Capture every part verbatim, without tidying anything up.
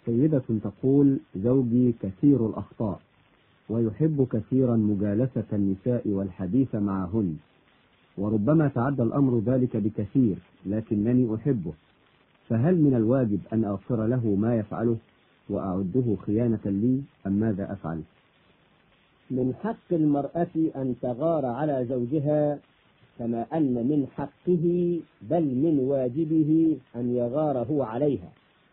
سيدة تقول: زوجي كثير الأخطاء ويحب كثيرا مجالسة النساء والحديث معهن، وربما تعدى الأمر ذلك بكثير، لكنني أحبه، فهل من الواجب أن أغفر له ما يفعله وأعده خيانة لي، أم ماذا أفعل؟ من حق المرأة أن تغار على زوجها، كما أن من حقه بل من واجبه أن يغار هو عليها.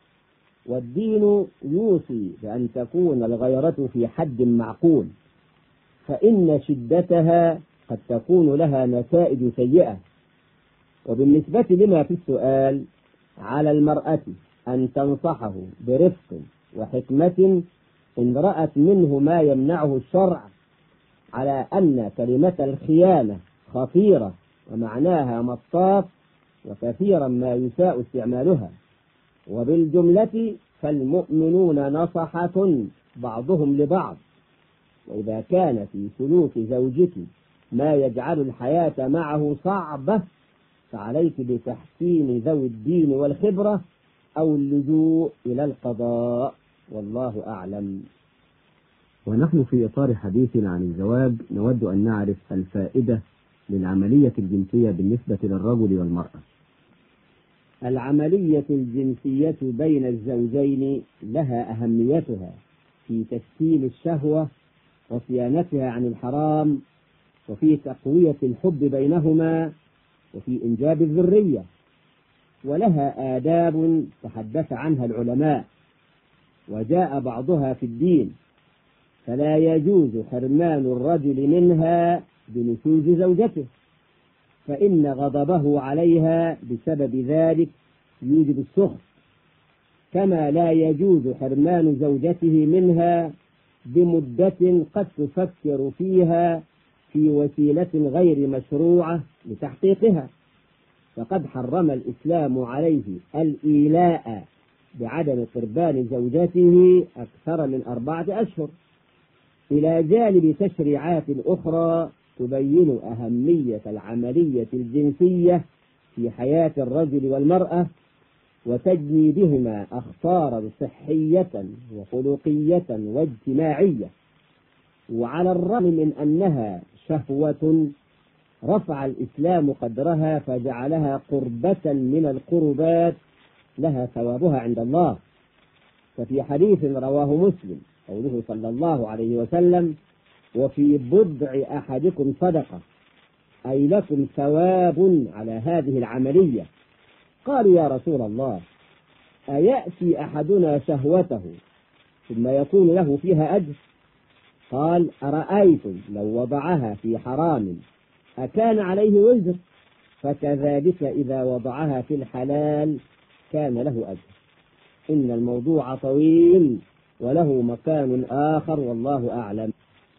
والدين يوصي بأن تكون الغيرة في حد معقول، فإن شدتها قد تكون لها نتائج سيئة. وبالنسبة لما في السؤال، على المرأة أن تنصحه برفق وحكمة إن رأت منه ما يمنعه الشرع، على أن كلمة الخيانة خطيرة ومعناها مطاط، وكثيرا ما يساء استعمالها. وبالجملة فالمؤمنون نصحة بعضهم لبعض، وإذا كان في سلوك زوجك ما يجعل الحياة معه صعبة، فعليك بتحسين ذوي الدين والخبرة أو اللجوء إلى القضاء، والله أعلم. ونحن في إطار حديثنا عن الزواج نود أن نعرف الفائدة للعملية الجنسية بالنسبة للرجل والمرأة. العملية الجنسية بين الزوجين لها أهميتها في تسكين الشهوة وصيانتها عن الحرام، وفي تقوية الحب بينهما، وفي إنجاب الذرية. ولها آداب تحدث عنها العلماء، وجاء بعضها في الدين، فلا يجوز حرمان الرجل منها بنشوز زوجته، فإن غضبه عليها بسبب ذلك يوجب السخط. كما لا يجوز حرمان زوجته منها بمدة قد تفكر فيها في وسيلة غير مشروعة لتحقيقها، فقد حرم الإسلام عليه الإيلاء بعدم قربان زوجته أكثر من أربعة أشهر، إلى جانب تشريعات أخرى تبين أهمية العملية الجنسية في حياة الرجل والمرأة، وتجني بهما أخطارا صحية وخلقية واجتماعية. وعلى الرغم من أنها شهوة، رفع الإسلام قدرها فجعلها قربة من القربات لها ثوابها عند الله. ففي حديث رواه مسلم قوله صلى الله عليه وسلم: وفي بضع أحدكم صدقة، أي لكم ثواب على هذه العملية. قالوا: يا رسول الله، أيأتي أحدنا شهوته ثم يكون له فيها أجر؟ قال: أرأيتم لو وضعها في حرام أكان عليه وزر؟ فكذلك إذا وضعها في الحلال كان له أجر. إن الموضوع طويل وله مكان آخر، والله أعلم.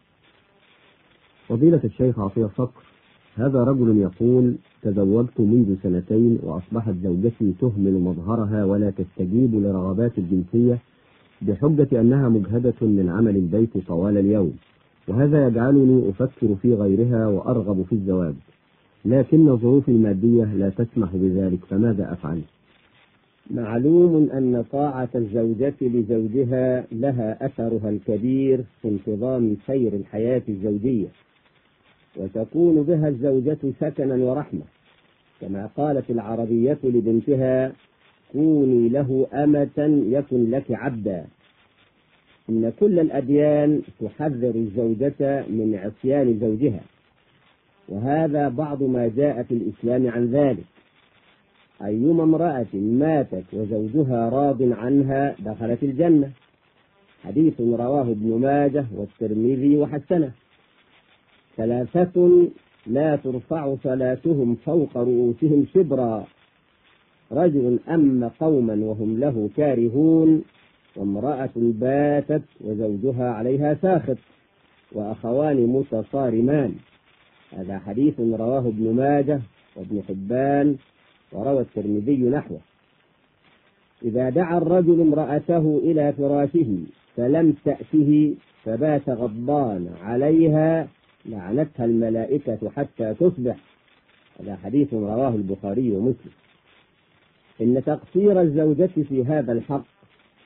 فضيلة الشيخ عطية صقر، هذا رجل يقول: تزوجت منذ سنتين وأصبحت زوجتي تهمل مظهرها ولا تستجيب لرغبات الجنسية بحجة أنها مجهدة من عمل البيت طوال اليوم، وهذا يجعلني أفكر في غيرها وأرغب في الزواج، لكن ظروفي المادية لا تسمح بذلك، فماذا أفعل؟ معلوم أن طاعة الزوجة لزوجها لها أثرها الكبير في انتظام سير الحياة الزوجية، وتكون بها الزوجة سكنا ورحمة، كما قالت العربية لبنتها: كوني له أمة يكن لك عبدا. إن كل الأديان تحذر الزوجة من عصيان زوجها، وهذا بعض ما جاء في الإسلام عن ذلك. أيما امرأة ماتت وزوجها راض عنها دخلت الجنة، حديث رواه ابن ماجه والترمذي وحسنه. ثلاثة لا ترفع صلاتهم فوق رؤوسهم شبرا: رجل أم قوما وهم له كارهون، وامرأة باتت وزوجها عليها ساخط، وأخوان متصارمان. هذا حديث رواه ابن ماجه وابن حبان، وروى الترمذي نحوه. إذا دعا الرجل امرأته إلى فراشه فلم تأته فبات غضبان عليها، لعنتها الملائكة حتى تصبح. هذا حديث رواه البخاري ومسلم. إن تقصير الزوجة في هذا الحق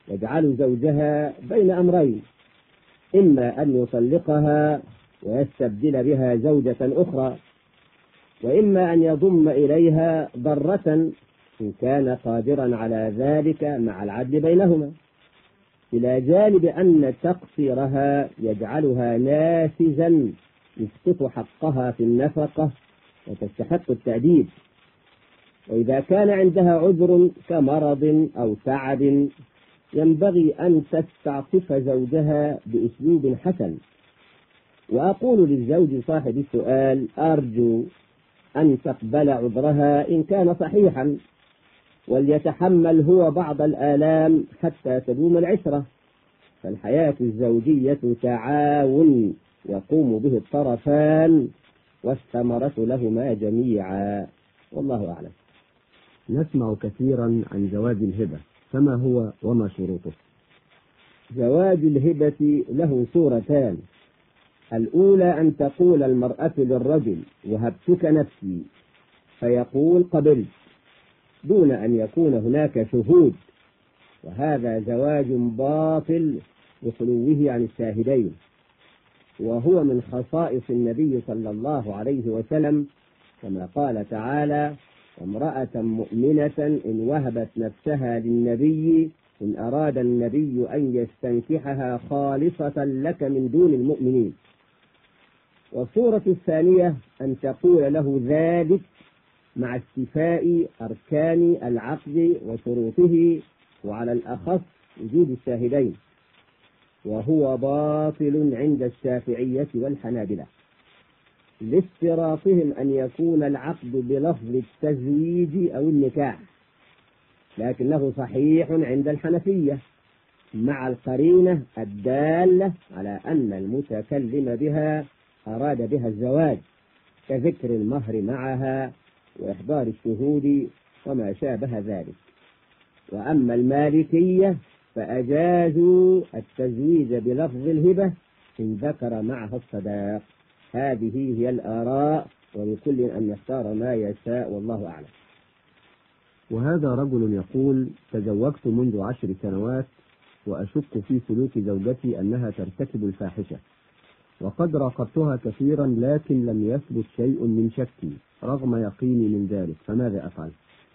يجعل زوجها بين أمرين: إما أن يطلقها ويستبدل بها زوجة أخرى، وإما أن يضم إليها ضرة إن كان قادرا على ذلك مع العدل بينهما، إلى جانب أن تقصيرها يجعلها نافذا يسقط حقها في النفقة وتستحق التأديب. وإذا كان عندها عذر كمرض أو تعب ينبغي أن تستعطف زوجها بأسلوب حسن. وأقول للزوج صاحب السؤال: أرجو أن تقبل عذرها إن كان صحيحا، وليتحمل هو بعض الآلام حتى تدوم العشرة، فالحياة الزوجية تعاون يقوم به الطرفان والثمرة لهما جميعا، والله أعلم. نسمع كثيرا عن زواج الهبة، فما هو وما شروطه؟ زواج الهبة له صورتان: الأولى أن تقول المرأة للرجل: وهبتك نفسي، فيقول: قبلت، دون أن يكون هناك شهود، وهذا زواج باطل لخلوه عن الشاهدين، وهو من خصائص النبي صلى الله عليه وسلم، كما قال تعالى: وامرأة مؤمنة إن وهبت نفسها للنبي إن أراد النبي أن يستنكحها خالصة لك من دون المؤمنين. والصورة الثانية أن تقول له ذلك مع استيفاء أركان العقد وشروطه، وعلى الأخص وجود الشاهدين، وهو باطل عند الشافعية والحنابلة، لاشتراطهم أن يكون العقد بلفظ التزويج أو النكاح، لكنه صحيح عند الحنفية مع القرينة الدالة على أن المتكلم بها أراد بها الزواج، كذكر المهر معها وإحضار الشهود وما شابه ذلك. وأما المالكية فأجازوا التزويج بلفظ الهبة إن ذكر معها الصداق. هذه هي الآراء، ولكل أن يختار ما يشاء، والله أعلم. وهذا رجل يقول: تزوجت منذ عشر سنوات وأشك في سلوك زوجتي أنها ترتكب الفاحشة، وقد راقبتها كثيرا لكن لم يثبت شيء من شكي رغم يقيني من ذلك، فماذا أفعل؟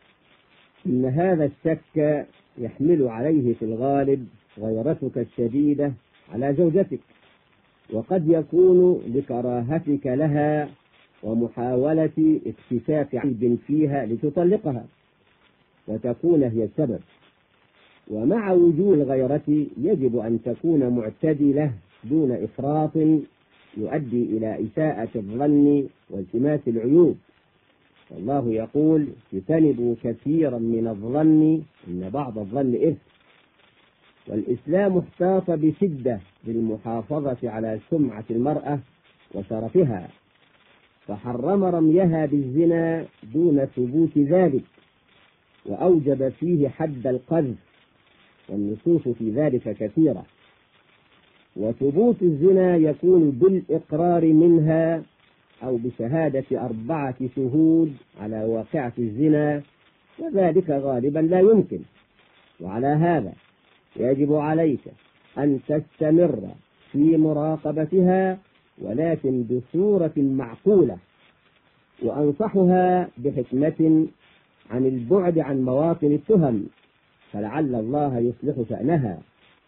إن هذا الشك يحمل عليه في الغالب غيرتك الشديدة على زوجتك، وقد يكون لكراهتك لها ومحاولة اكتشاف عيب فيها لتطلقها وتكون هي السبب. ومع وجود الغيرة يجب أن تكون معتدلة دون إفراط يؤدي إلى إساءة الظن والتماس العيوب. والله يقول: اجتنبوا كثيرا من الظن إن بعض الظن إثم. والإسلام احتاط بشدة بالمحافظة على سمعة المرأة وشرفها، فحرم رميها بالزنا دون ثبوت ذلك، وأوجب فيه حد القذف، والنصوص في ذلك كثيرة. وثبوت الزنا يكون بالإقرار منها أو بشهادة أربعة شهود على واقعة الزنا، وذلك غالبا لا يمكن. وعلى هذا يجب عليك أن تستمر في مراقبتها، ولكن بصورة معقولة، وأنصحها بحكمة عن البعد عن مواطن التهم، فلعل الله يصلح شأنها.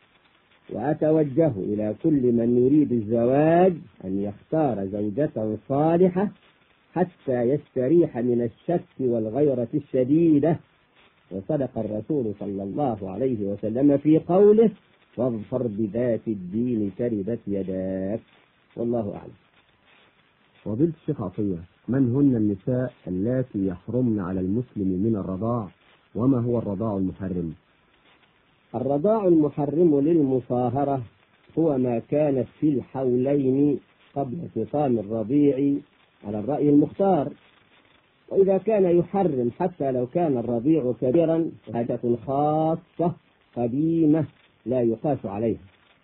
وأتوجه إلى كل من يريد الزواج أن يختار زوجة صالحة حتى يستريح من الشك والغيرة الشديدة. وصدق الرسول صلى الله عليه وسلم في قوله: واظفر بذات الدين تربت يداك، والله أعلم. فضيلة الشيخ عطية، من هن النساء اللاتي يحرمن على المسلم من الرضاع، وما هو الرضاع المحرم؟ الرضاع المحرم للمصاهرة هو ما كانت في الحولين قبل فصام الرضيع على الرأي المختار، وإذا كان يحرم حتى لو كان الرضيع كبيرا حاجة خاصة قديمة لا يقاس عليها.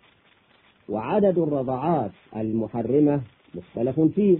وعدد الرضعات المحرمة مختلف فيه،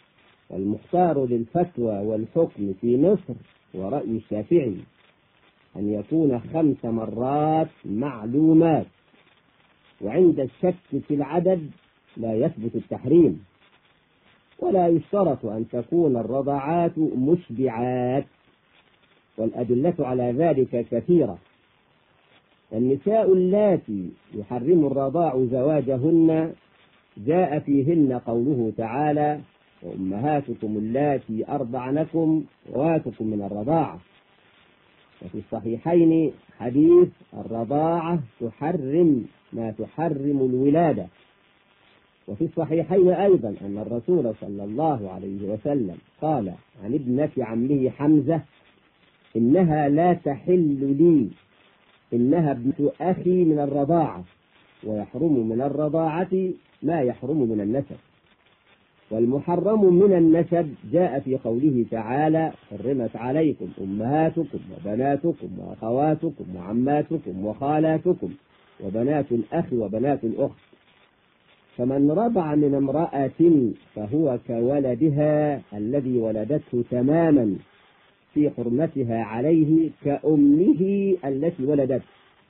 والمختار للفتوى والحكم في مصر ورأي الشافعي، أن يكون خمس مرات معلومات، وعند الشك في العدد لا يثبت التحريم. ولا يشترط أن تكون الرضاعات مشبعات، والأدلة على ذلك كثيرة. النساء اللاتي يحرم الرضاع زواجهن جاء فيهن قوله تعالى: وأمهاتكم اللاتي أرضعنكم وآتكم من الرضاعة. وفي الصحيحين حديث: الرضاعة تحرم ما تحرم الولادة. وفي الصحيحين أيضا أن الرسول صلى الله عليه وسلم قال عن ابنة عمه حمزة: إنها لا تحل لي، إنها ابنة أخي من الرضاعة، ويحرم من الرضاعة ما يحرم من النسب. والمحرم من النسب جاء في قوله تعالى: حرمت عليكم أمهاتكم وبناتكم وأخواتكم وعماتكم وخالاتكم وبنات الأخ وبنات الأخت. فمن رضع من امرأة فهو كولدها الذي ولدته تماما في حرمتها عليه كأمه التي ولدته،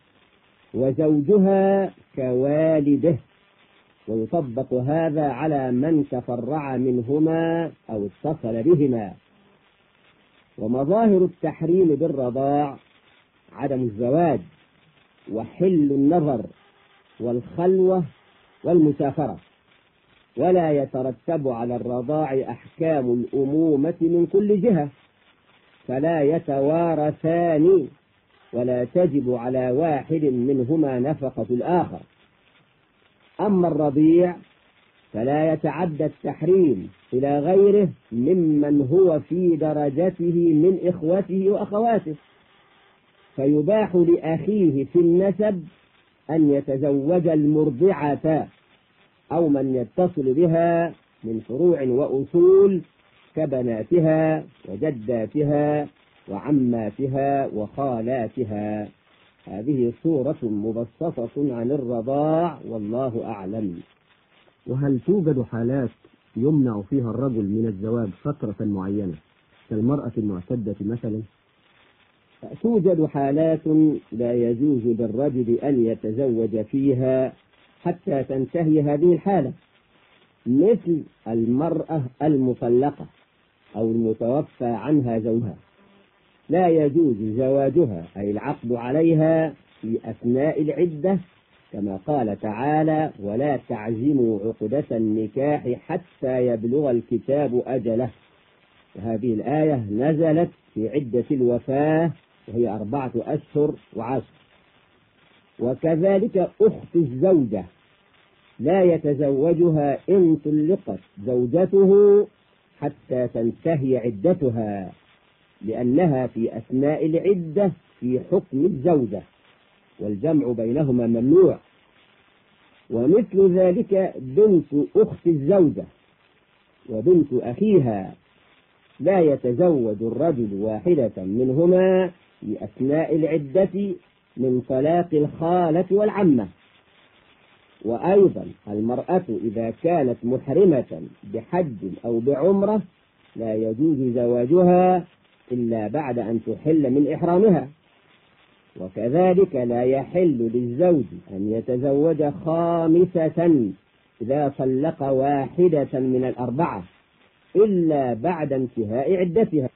وزوجها كوالده. ويطبق هذا على من تفرع منهما أو اتصل بهما. ومظاهر التحريم بالرضاع عدم الزواج، وحل النظر، والخلوة، والمسافرة. ولا يترتب على الرضاع أحكام الأمومة من كل جهة، فلا يتوارثان، ولا تجب على واحد منهما نفقة الآخر. أما الرضيع فلا يتعدى التحريم إلى غيره ممن هو في درجته من إخوته وأخواته، فيباح لأخيه في النسب أن يتزوج المرضعة أو من يتصل بها من فروع وأصول كبناتها وجداتها وعماتها وخالاتها. هذه صورة مبسطة عن الرضاع، والله أعلم. وهل توجد حالات يمنع فيها الرجل من الزواج فترة معينة كالمرأة المعتدة مثلا؟ توجد حالات لا يجوز للرجل أن يتزوج فيها حتى تنتهي هذه الحالة، مثل المرأة المطلقة أو المتوفى عنها زوجها، لا يجوز زواجها أي العقد عليها في أثناء العدة، كما قال تعالى: ولا تعزموا عقدة النكاح حتى يبلغ الكتاب أجله. وهذه الآية نزلت في عدة الوفاة وهي أربعة أشهر وعشر. وكذلك أخت الزوجة لا يتزوجها إن طلقت زوجته حتى تنتهي عدتها، لأنها في أثناء العدة في حكم الزوجة، والجمع بينهما ممنوع. ومثل ذلك بنت أخت الزوجة وبنت أخيها لا يتزوج الرجل واحدة منهما في أثناء العدة من طلاق الخالة والعمة. وأيضا المرأة إذا كانت محرمة بحج أو بعمرة لا يجوز زواجها إلا بعد أن تحل من إحرامها. وكذلك لا يحل للزوج أن يتزوج خامسة إذا طلق واحدة من الأربعة إلا بعد انتهاء عدتها،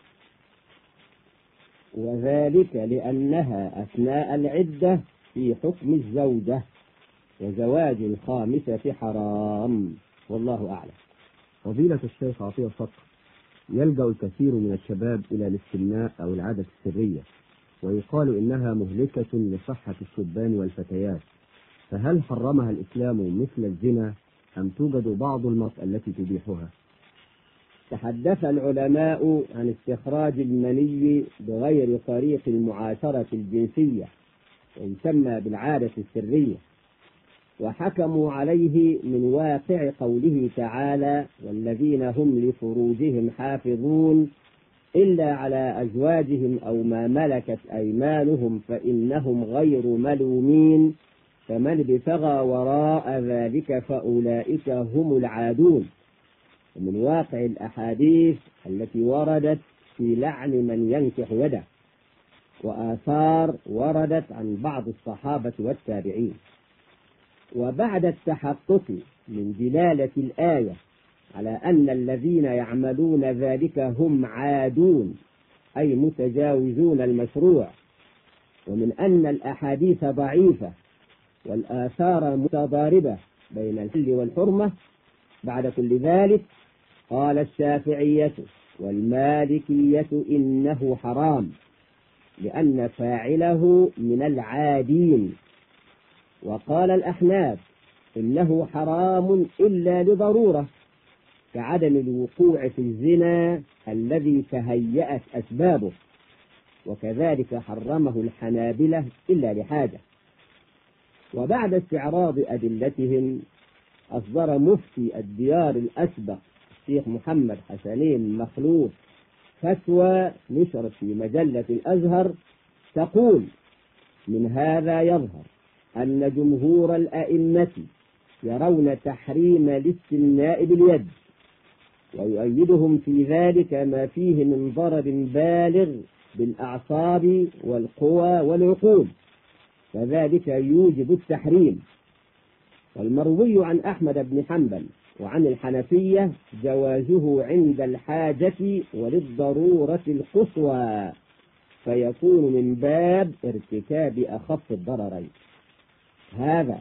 وذلك لأنها أثناء العدة في حكم الزوجة، وزواج الخامسة حرام، والله أعلم. فضيلة الشيخ عطية الصقر، يلجأ الكثير من الشباب إلى الاستمناء أو العادة السرية، ويقال إنها مهلكة لصحة الشبان والفتيات، فهل حرمها الإسلام مثل الزنا أم توجد بعض المرأة التي تبيحها؟ تحدث العلماء عن استخراج المني بغير طريق المعاشرة الجنسية، ويسمى بالعادة السرية، وحكموا عليه من واقع قوله تعالى: والذين هم لفروجهم حافظون إلا على أزواجهم أو ما ملكت أيمانهم فإنهم غير ملومين، فمن ابتغى وراء ذلك فأولئك هم العادون. ومن واقع الأحاديث التي وردت في لعن من ينكح يده، وآثار وردت عن بعض الصحابة والتابعين. وبعد التحقق من دلالة الآية على أن الذين يعملون ذلك هم عادون أي متجاوزون المشروع، ومن أن الأحاديث ضعيفة والآثار متضاربة بين الحل والحرمة، بعد كل ذلك قال الشافعية والمالكية إنه حرام لأن فاعله من العادين، وقال الأحناف إنه حرام إلا لضرورة كعدم الوقوع في الزنا الذي تهيأت أسبابه، وكذلك حرمه الحنابلة إلا لحاجة. وبعد استعراض أدلتهم أصدر مفتي الديار الأسبق الشيخ محمد حسنين مخلوف فتوى نشرت في مجلة الأزهر تقول: من هذا يظهر أن جمهور الأئمة يرون تحريم الاستمناء باليد، ويؤيدهم في ذلك ما فيه من ضرر بالغ بالأعصاب والقوى والعقول، فذلك يوجب التحريم. والمروي عن أحمد بن حنبل وعن الحنفية جوازه عند الحاجة وللضرورة القصوى، فيكون من باب ارتكاب أخف الضررين. هذا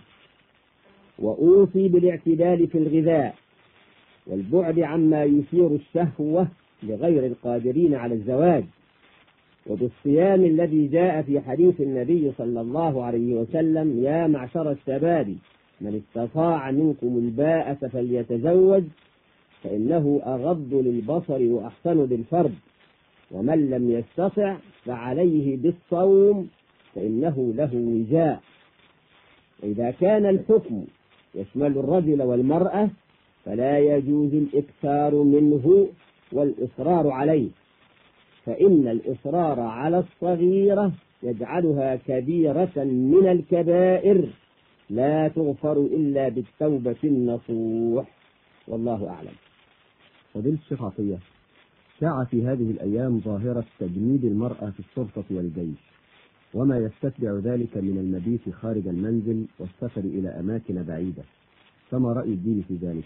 وأوصي بالاعتدال في الغذاء والبعد عما يثير الشهوة لغير القادرين على الزواج، وبالصيام الذي جاء في حديث النبي صلى الله عليه وسلم: يا معشر الشباب من استطاع منكم الباءة فليتزوج فإنه أغض للبصر وأحسن للفرج، ومن لم يستطع فعليه بالصوم فإنه له وجاء. إذا كان الحكم يشمل الرجل والمرأة فلا يجوز الإكثار منه والإصرار عليه، فإن الإصرار على الصغيرة يجعلها كبيرة من الكبائر لا تغفر إلا بالتوبة النصوح، والله أعلم. فضيلة الشيخ عطية، شاع في هذه الأيام ظاهرة تجنيد المرأة في الشرطة والجيش، وما يستتبع ذلك من المبيت خارج المنزل والسفر إلى أماكن بعيدة، فما رأي الدين في ذلك؟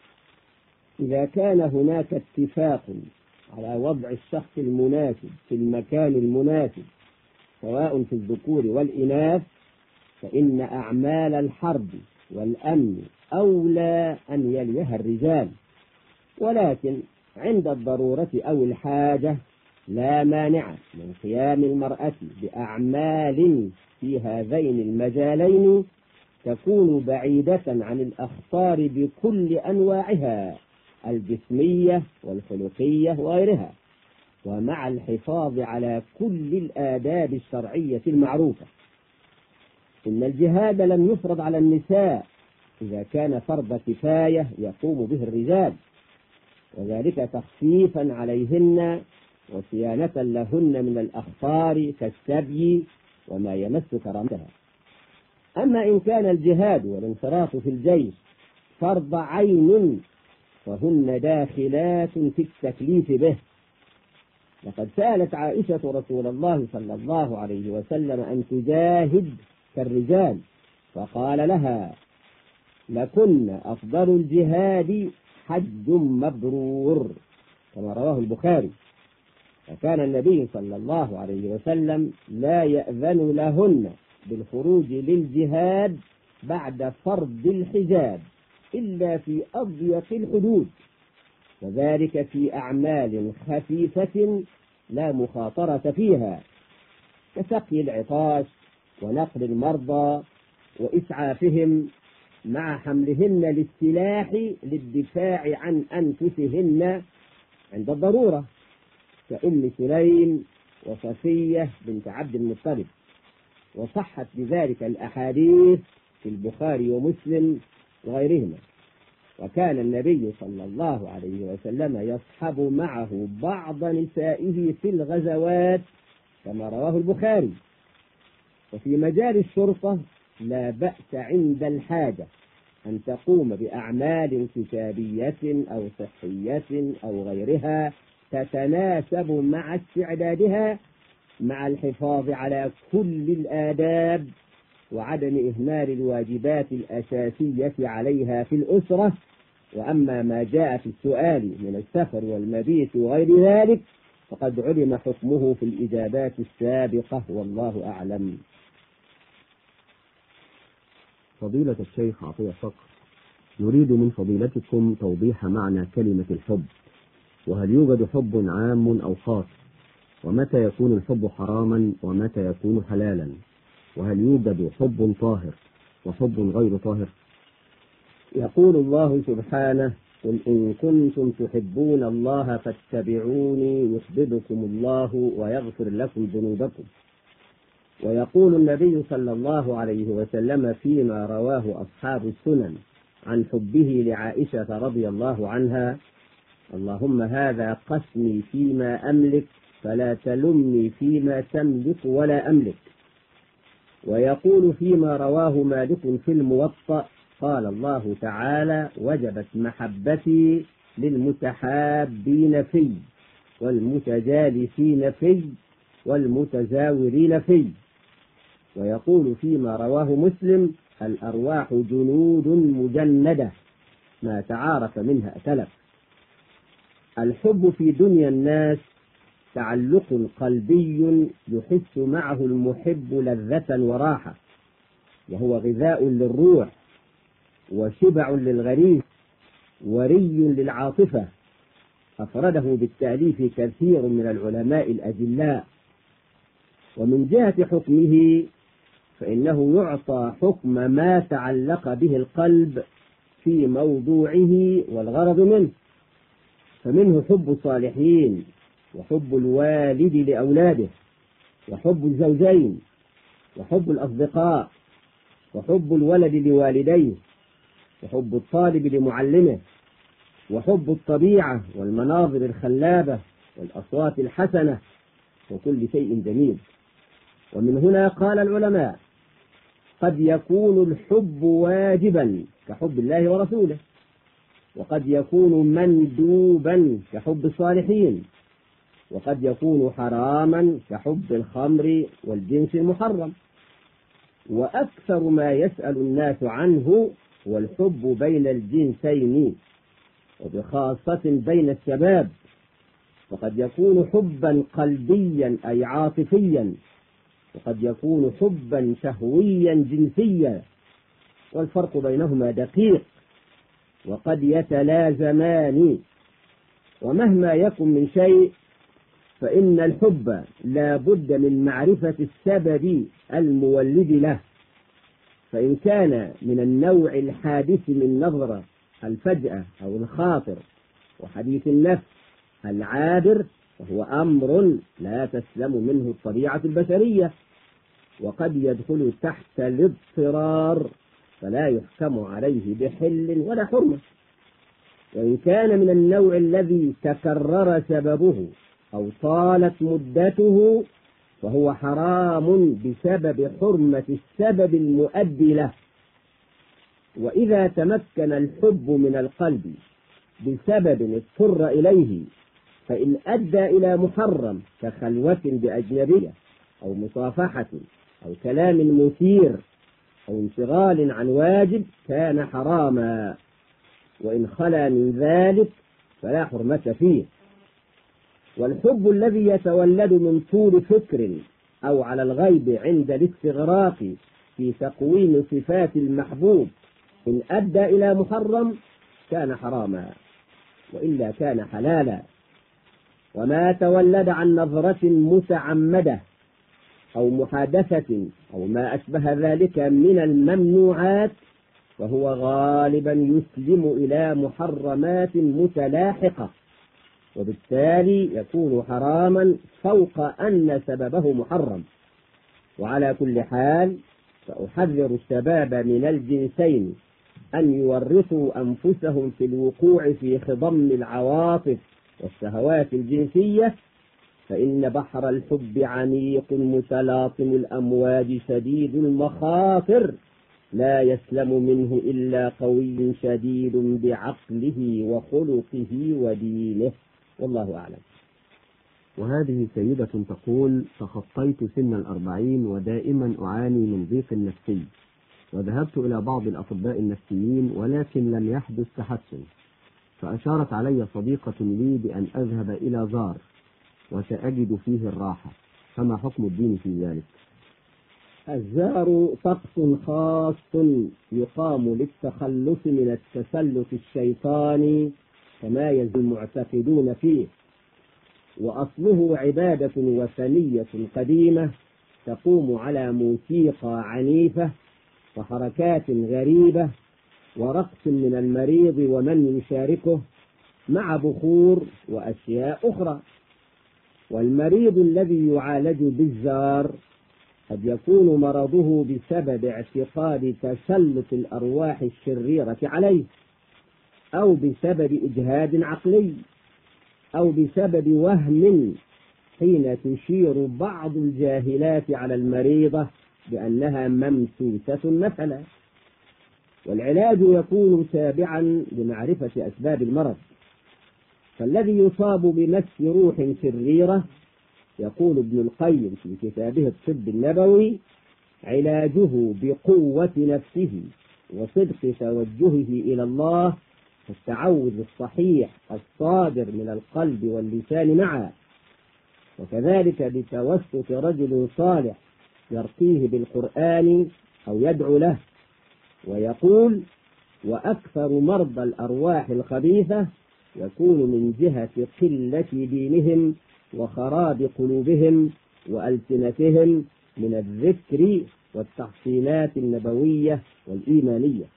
إذا كان هناك اتفاق على وضع الشخص المناسب في المكان المناسب سواء في الذكور والإناث، فإن أعمال الحرب والأمن أولى أن يليها الرجال، ولكن عند الضرورة أو الحاجة لا مانع من قيام المرأة بأعمال في هذين المجالين تكون بعيدة عن الأخطار بكل أنواعها الجسمية والخلقية وغيرها، ومع الحفاظ على كل الآداب الشرعية المعروفة. إن الجهاد لم يفرض على النساء إذا كان فرض كفاية يقوم به الرجال، وذلك تخفيفا عليهن وصيانة لهن من الأخطار كالسبي وما يمس كرامتها. أما إن كان الجهاد والانصراف في الجيش فرض عين فهن داخلات في التكليف به. لقد سألت عائشة رسول الله صلى الله عليه وسلم أن تجاهد كالرجال، فقال لها: لكن أفضل الجهاد حج مبرور، كما رواه البخاري. فكان النبي صلى الله عليه وسلم لا يأذن لهن بالخروج للجهاد بعد فرض الحجاب إلا في أضيق الحدود، وذلك في أعمال خفيفة لا مخاطرة فيها كسقي العطاش ونقل المرضى وإسعافهم، مع حملهن للسلاح للدفاع عن أنفسهن عند الضرورة، كأم سليم وصفية بنت عبد المطلب. وصحت بذلك الأحاديث في البخاري ومسلم وغيرهما. وكان النبي صلى الله عليه وسلم يصحب معه بعض نسائه في الغزوات كما رواه البخاري. وفي مجال الشرطة لا بأس عند الحاجة أن تقوم بأعمال كتابية أو صحية أو غيرها تتناسب مع استعدادها مع الحفاظ على كل الآداب وعدم إهمال الواجبات الأساسية عليها في الأسرة. وأما ما جاء في السؤال من السفر والمبيت وغير ذلك فقد علم حكمه في الإجابات السابقة، والله أعلم. فضيلة الشيخ عطية صقر يريد من فضيلتكم توضيح معنى كلمة الحب، وهل يوجد حب عام أو خاص، ومتى يكون الحب حراما ومتى يكون حلالا، وهل يوجد حب طاهر وحب غير طاهر؟ يقول الله سبحانه: قل إن كنتم تحبون الله فاتبعوني يحببكم الله ويغفر لكم ذنوبكم. ويقول النبي صلى الله عليه وسلم فيما رواه أصحاب السنن عن حبه لعائشة رضي الله عنها: اللهم هذا قسمي فيما أملك فلا تلمني فيما تملك ولا أملك. ويقول فيما رواه مالك في الموطأ: قال الله تعالى: وجبت محبتي للمتحابين في والمتجالسين في والمتزاورين في. ويقول فيما رواه مسلم: الأرواح جنود مجندة ما تعارف منها ائتلف. الحب في دنيا الناس تعلق قلبي يحس معه المحب لذة وراحة، وهو غذاء للروح وشبع للغريز وري للعاطفة. أفرده بالتأليف كثير من العلماء الأجلاء. ومن جهة حكمه فإنه يعطى حكم ما تعلق به القلب في موضوعه والغرض منه، فمنه حب الصالحين، وحب الوالد لأولاده، وحب الزوجين، وحب الأصدقاء، وحب الولد لوالديه، وحب الطالب لمعلمه، وحب الطبيعة والمناظر الخلابة والأصوات الحسنة وكل شيء جميل. ومن هنا قال العلماء: قد يكون الحب واجبا كحب الله ورسوله، وقد يكون مندوبا كحب الصالحين، وقد يكون حراما كحب الخمر والجنس المحرم. وأكثر ما يسأل الناس عنه هو الحب بين الجنسين، وبخاصة بين الشباب، وقد يكون حبا قلبيا أي عاطفيا، وقد يكون حبا شهويا جنسيا، والفرق بينهما دقيق وقد يتلازمان. ومهما يكن من شيء فإن الحب لا بد من معرفة السبب المولد له، فإن كان من النوع الحادث من نظرة الفجأة أو الخاطر وحديث النفس العابر فهو أمر لا تسلم منه الطبيعة البشرية، وقد يدخل تحت الاضطرار فلا يحكم عليه بحل ولا حرمة. وإن كان من النوع الذي تكرر سببه أو طالت مدته فهو حرام بسبب حرمة السبب المؤدي له. وإذا تمكن الحب من القلب بسبب اضطر إليه فإن أدى إلى محرم كخلوة بأجنبية أو مصافحة أو كلام مثير أو انشغال عن واجب كان حراما، وإن خلا من ذلك فلا حرمة فيه. والحب الذي يتولد من طول فكر أو على الغيب عند الاستغراق في تقويم صفات المحبوب إن أدى إلى محرم كان حراما، وإلا كان حلالا. وما تولد عن نظرة متعمدة أو محادثة أو ما أشبه ذلك من الممنوعات فهو غالبا يسلم إلى محرمات متلاحقة، وبالتالي يكون حراما فوق أن سببه محرم. وعلى كل حال فأحذر الشباب من الجنسين أن يورطوا أنفسهم في الوقوع في خضم العواطف والشهوات الجنسية، فإن بحر الحب عميق متلاطم الأمواج شديد المخاطر لا يسلم منه إلا قوي شديد بعقله وخلقه ودينه، والله أعلم. وهذه سيدة تقول: تخطيت سن الأربعين ودائما أعاني من ضيق نفسي، وذهبت إلى بعض الأطباء النفسيين ولكن لم يحدث تحسن، فأشارت علي صديقة لي بأن أذهب إلى زار وسأجد فيه الراحة، فما حكم الدين في ذلك؟ الزار طقس خاص يقام للتخلص من التسلط الشيطاني كما يزعم المعتقدون فيه، وأصله عبادة وثنية قديمة تقوم على موسيقى عنيفة وحركات غريبة ورقص من المريض ومن يشاركه مع بخور وأشياء أخرى. والمريض الذي يعالج بالزار قد يكون مرضه بسبب اعتقاد تسلط الأرواح الشريرة عليه، أو بسبب إجهاد عقلي، أو بسبب وهم حين تشير بعض الجاهلات على المريضة بأنها ممسوسة مثلا. والعلاج يكون تابعا لمعرفة أسباب المرض. فالذي يصاب بمس روح شريرة، يقول ابن القيم في كتابه الطب النبوي: علاجه بقوة نفسه وصدق توجهه إلى الله، التعوذ الصحيح الصادر من القلب واللسان معا، وكذلك بتوسط رجل صالح يرقيه بالقرآن أو يدعو له. ويقول: وأكثر مرضى الأرواح الخبيثة يكون من جهة قلة دينهم وخراب قلوبهم وألسنتهم من الذكر والتحصينات النبوية والإيمانية.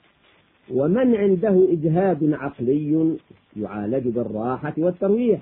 ومن عنده إجهاد عقلي يعالج بالراحة والترويح،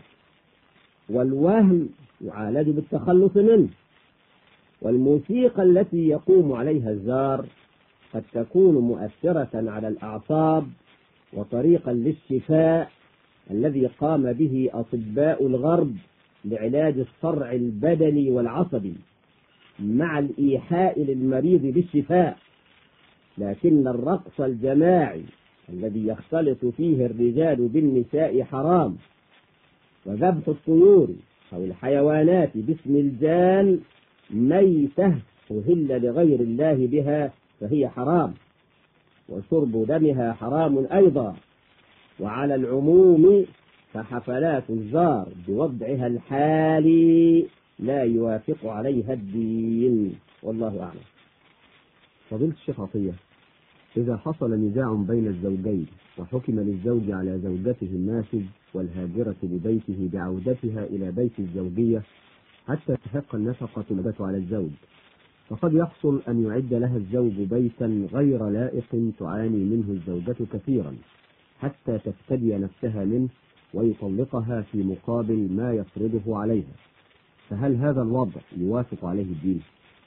والوهم يعالج بالتخلص منه. والموسيقى التي يقوم عليها الزار قد تكون مؤثرة على الأعصاب وطريقا للشفاء الذي قام به أطباء الغرب لعلاج الصرع البدني والعصبي مع الإيحاء للمريض بالشفاء. لكن الرقص الجماعي الذي يختلط فيه الرجال بالنساء حرام، وذبح الطيور أو الحيوانات باسم الجان ميتة أهل لغير الله بها فهي حرام، وشرب دمها حرام أيضا. وعلى العموم فحفلات الزار بوضعها الحالي لا يوافق عليها الدين، والله أعلم. فضيلة الشيخ عطية، إذا حصل نزاع بين الزوجين وحكم للزوج على زوجته الناشز والهاجرة لبيته بعودتها إلى بيت الزوجية حتى تحق النفقة على الزوج، فقد يحصل أن يعد لها الزوج بيتا غير لائق تعاني منه الزوجة كثيرا حتى تفتدي نفسها منه ويطلقها في مقابل ما يفرضه عليها، فهل هذا الوضع يوافق عليه الدين؟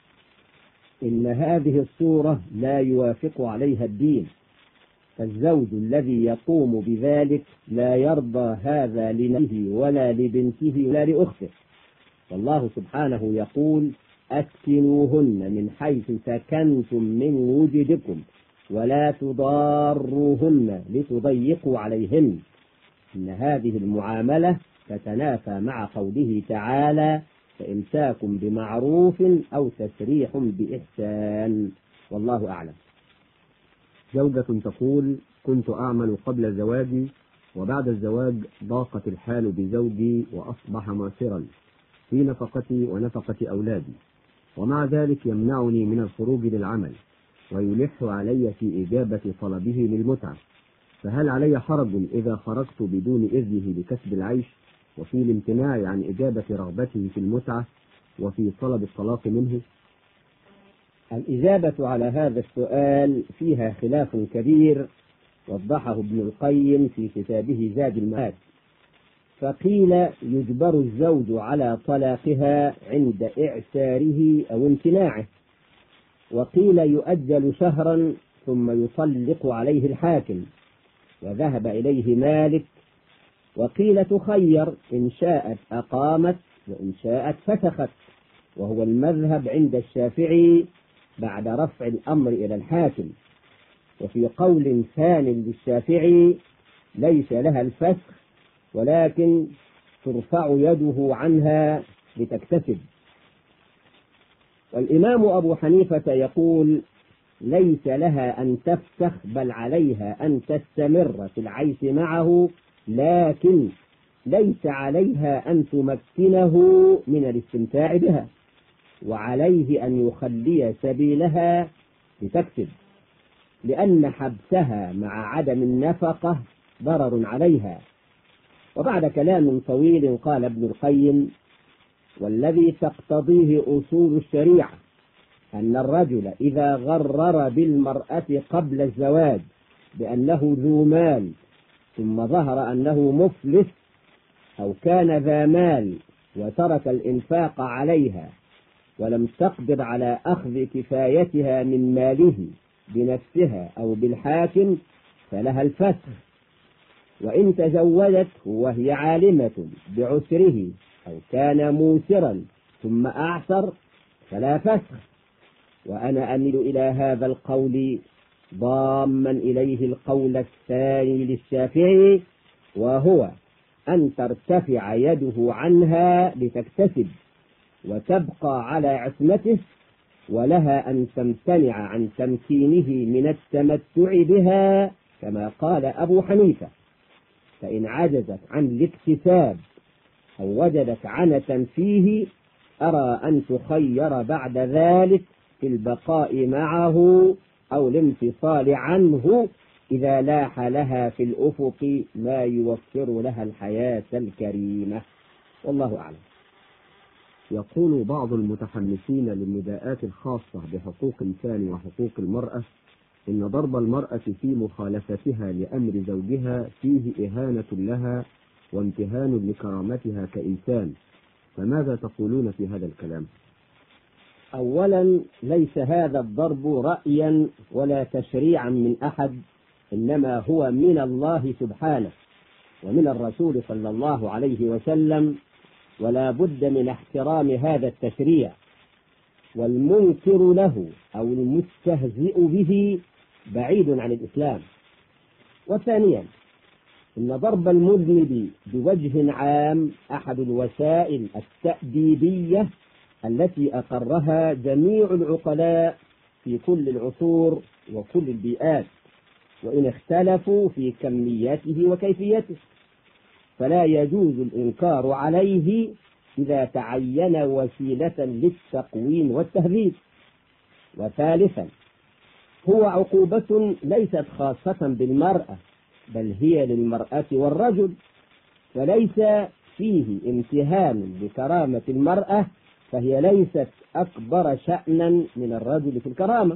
إن هذه الصورة لا يوافق عليها الدين، فالزوج الذي يقوم بذلك لا يرضى هذا لنفسه ولا لبنته ولا لأخته. والله سبحانه يقول: أسكنوهن من حيث سكنتم من وجدكم ولا تضاروهن لتضيقوا عليهن. إن هذه المعاملة تتنافى مع قوله تعالى: فإمساك بمعروف أو تسريح بإحسان، والله أعلم. زوجة تقول: كنت أعمل قبل زواجي، وبعد الزواج ضاقت الحال بزوجي وأصبح معسرا في نفقتي ونفقة أولادي، ومع ذلك يمنعني من الخروج للعمل ويلح علي في إجابة طلبه للمتعة، فهل علي حرج إذا خرجت بدون إذنه لكسب العيش، وفي الامتناع عن إجابة رغبته في المتعة وفي طلب الطلاق منه؟ الإجابة على هذا السؤال فيها خلاف كبير وضحه ابن القيم في كتابه زاد المعاد. فقيل يجبر الزوج على طلاقها عند إعساره أو امتناعه، وقيل يؤجل شهرا ثم يطلق عليه الحاكم، وذهب إليه مالك. وقيل تخير، إن شاءت أقامت وإن شاءت فسخت، وهو المذهب عند الشافعي بعد رفع الأمر إلى الحاكم. وفي قول ثاني للشافعي ليس لها الفسخ، ولكن ترفع يده عنها لتكتسب. والإمام أبو حنيفة يقول ليس لها أن تفسخ بل عليها أن تستمر في العيش معه، لكن ليس عليها أن تمكنه من الاستمتاع بها، وعليه أن يخلي سبيلها لتكسب، لأن حبسها مع عدم النفقة ضرر عليها. وبعد كلام طويل قال ابن القيم: والذي تقتضيه أصول الشريعة أن الرجل إذا غرر بالمرأة قبل الزواج بأنه ذو مال، ثم ظهر أنه مفلس، أو كان ذا مال وترك الإنفاق عليها ولم تقدر على أخذ كفايتها من ماله بنفسها أو بالحاكم، فلها الفسخ. وإن تزوجت وهي عالمة بعسره أو كان موسرا ثم أعسر فلا فسخ. وأنا أميل إلى هذا القول ضاما إليه القول الثاني للشافعي، وهو أن ترتفع يده عنها لتكتسب وتبقى على عصمته، ولها أن تمتنع عن تمكينه من التمتع بها كما قال أبو حنيفة. فإن عجزت عن الاكتساب أو وجدت عنة فيه أرى أن تخير بعد ذلك في البقاء معه أو الانفصال عنه إذا لاح لها في الأفق ما يوفر لها الحياة الكريمة، والله أعلم. يقول بعض المتحمسين للنداءات الخاصة بحقوق الإنسان وحقوق المرأة إن ضرب المرأة في مخالفتها لأمر زوجها فيه إهانة لها وامتهان لكرامتها كإنسان، فماذا تقولون في هذا الكلام؟ أولا، ليس هذا الضرب رأيا ولا تشريعا من أحد، إنما هو من الله سبحانه ومن الرسول صلى الله عليه وسلم، ولا بد من احترام هذا التشريع. والمنكر له أو المستهزئ به بعيد عن الإسلام. وثانيا، إن ضرب المذنب بوجه عام أحد الوسائل التأديبية التي أقرها جميع العقلاء في كل العصور وكل البيئات، وإن اختلفوا في كمياته وكيفيته، فلا يجوز الإنكار عليه إذا تعين وسيلة للتقويم والتهذيب. وثالثا، هو عقوبة ليست خاصة بالمرأة، بل هي للمرأة والرجل، فليس فيه امتهان بكرامة المرأة، فهي ليست أكبر شأنا من الرجل في الكرامة.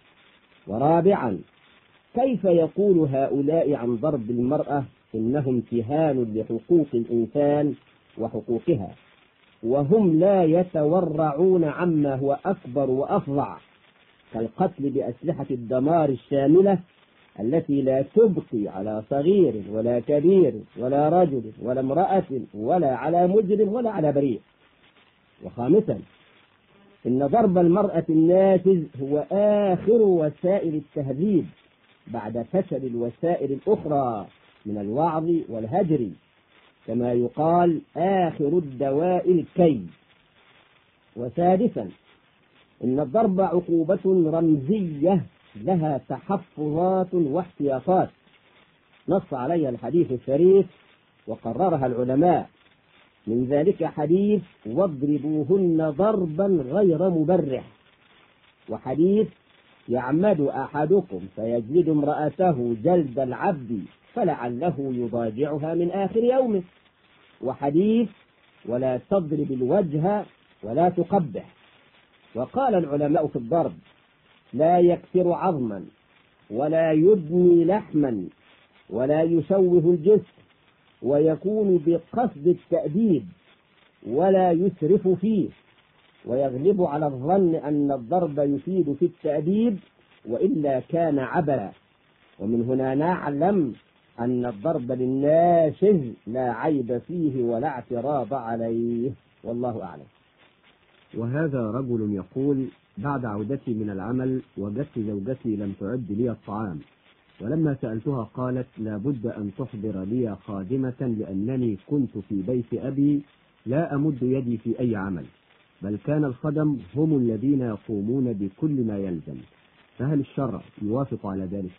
ورابعا، كيف يقول هؤلاء عن ضرب المرأة إنه امتهان لحقوق الإنسان وحقوقها، وهم لا يتورعون عما هو أكبر وأفظع كالقتل بأسلحة الدمار الشاملة التي لا تبقي على صغير ولا كبير ولا رجل ولا امرأة ولا على مجرم ولا على بريء. وخامسا، إن ضرب المرأة النافذ هو آخر وسائل التهذيب بعد فشل الوسائل الأخرى من الوعظ والهجر، كما يقال آخر الدواء الكي. وسادسا، إن الضرب عقوبة رمزية لها تحفظات واحتياطات نص عليها الحديث الشريف وقررها العلماء، من ذلك حديث واضربوهن ضربا غير مبرح، وحديث يعمد أحدكم فيجلد امرأته جلد العبد فلعله يضاجعها من آخر يومه، وحديث ولا تضرب الوجه ولا تقبح. وقال العلماء في الضرب لا يكسر عظما ولا يدني لحما ولا يشوه الجسم، ويكون بقصد التأديب ولا يسرف فيه، ويغلب على الظن أن الضرب يفيد في التأديب وإلا كان عبلا. ومن هنا نعلم أن الضرب للناشز لا عيب فيه ولا اعتراض عليه، والله أعلم. وهذا رجل يقول بعد عودتي من العمل وجدت زوجتي لم تعد لي الطعام، ولما سألتها قالت لا بد أن تحضر لي خادمة لأنني كنت في بيت أبي لا أمد يدي في أي عمل، بل كان الخدم هم الذين يقومون بكل ما يلزم، فهل الشرع يوافق على ذلك؟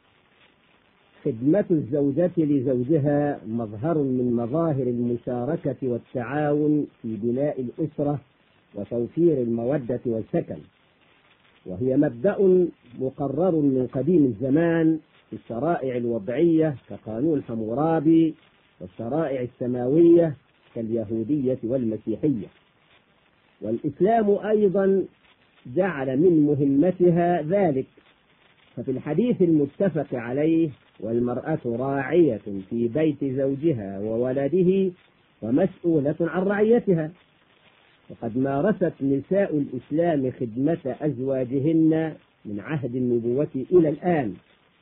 خدمة الزوجة لزوجها مظهر من مظاهر المشاركة والتعاون في بناء الأسرة وتوفير المودة والسكن، وهي مبدأ مقرر من قديم الزمان في الشرائع الوضعية كقانون حمورابي والشرائع السماوية كاليهودية والمسيحية. والإسلام أيضا جعل من مهمتها ذلك، ففي الحديث المتفق عليه والمرأة راعية في بيت زوجها وولده ومسؤولة عن رعيتها، وقد مارست نساء الإسلام خدمة أزواجهن من عهد النبوة إلى الآن.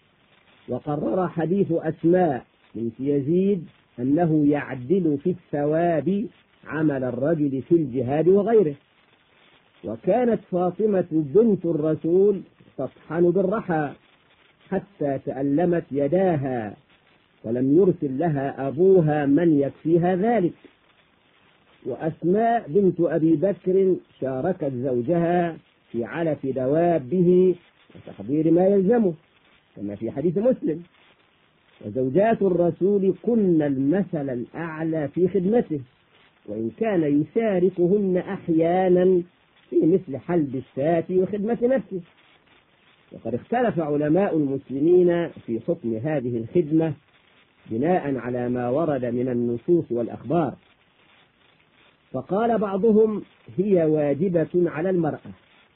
وقرر حديث أسماء بنت يزيد أنه يعدل في الثواب عمل الرجل في الجهاد وغيره. وكانت فاطمة بنت الرسول تطحن بالرحى حتى تألمت يداها ولم يرسل لها أبوها من يكفيها ذلك. وأسماء بنت أبي بكر شاركت زوجها في علف دوابه وتحضير ما يلزمه كما في حديث مسلم. وزوجات الرسول كن المثل الأعلى في خدمته، وإن كان يشاركهن أحيانا في مثل حلب الشاة وخدمة نفسه. وقد اختلف علماء المسلمين في حكم هذه الخدمة بناء على ما ورد من النصوص والأخبار، فقال بعضهم هي واجبة على المرأة،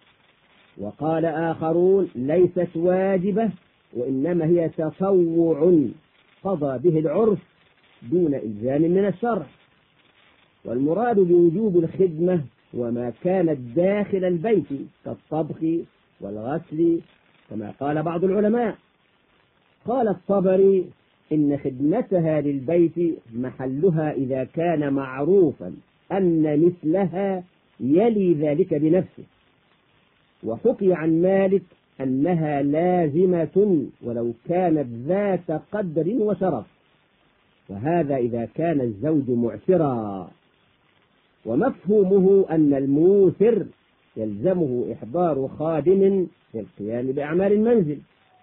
وقال آخرون ليست واجبة وإنما هي تطوع قضى به العرف دون إلزام من الشرع. والمراد بوجوب الخدمة وما كانت داخل البيت كالطبخ والغسل كما قال بعض العلماء. قال الطبري إن خدمتها للبيت محلها إذا كان معروفا أن مثلها يلي ذلك بنفسه. وحكي عن مالك أنها لازمة ولو كانت ذات قدر وشرف، وهذا إذا كان الزوج معسرا. ومفهومه أن الموسر يلزمه إحضار خادم للقيام بأعمال المنزل.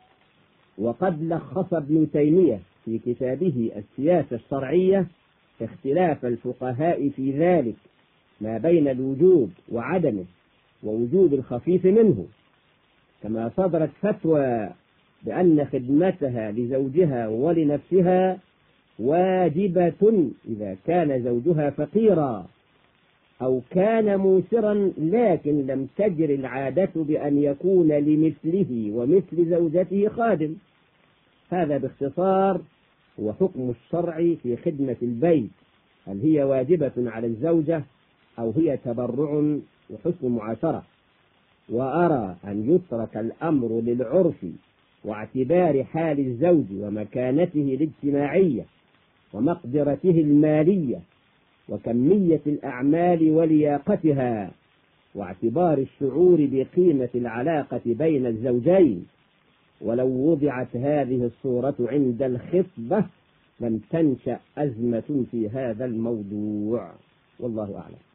وقد لخص ابن تيمية في كتابه السياسة الشرعية اختلاف الفقهاء في ذلك ما بين الوجوب وعدمه ووجوب الخفيف منه، كما صدرت فتوى بأن خدمتها لزوجها ولنفسها واجبة إذا كان زوجها فقيرا أو كان موسرا، لكن لم تجر العادة بأن يكون لمثله ومثل زوجته خادم. هذا باختصار هو حكم الشرع في خدمة البيت، هل هي واجبة على الزوجة أو هي تبرع وحسن معاشرة. وأرى أن يترك الأمر للعرف واعتبار حال الزوج ومكانته الاجتماعية ومقدرته المالية وكمية الأعمال ولياقتها واعتبار الشعور بقيمة العلاقة بين الزوجين. ولو وضعت هذه الصورة عند الخطبة لم تنشأ أزمة في هذا الموضوع، والله أعلم.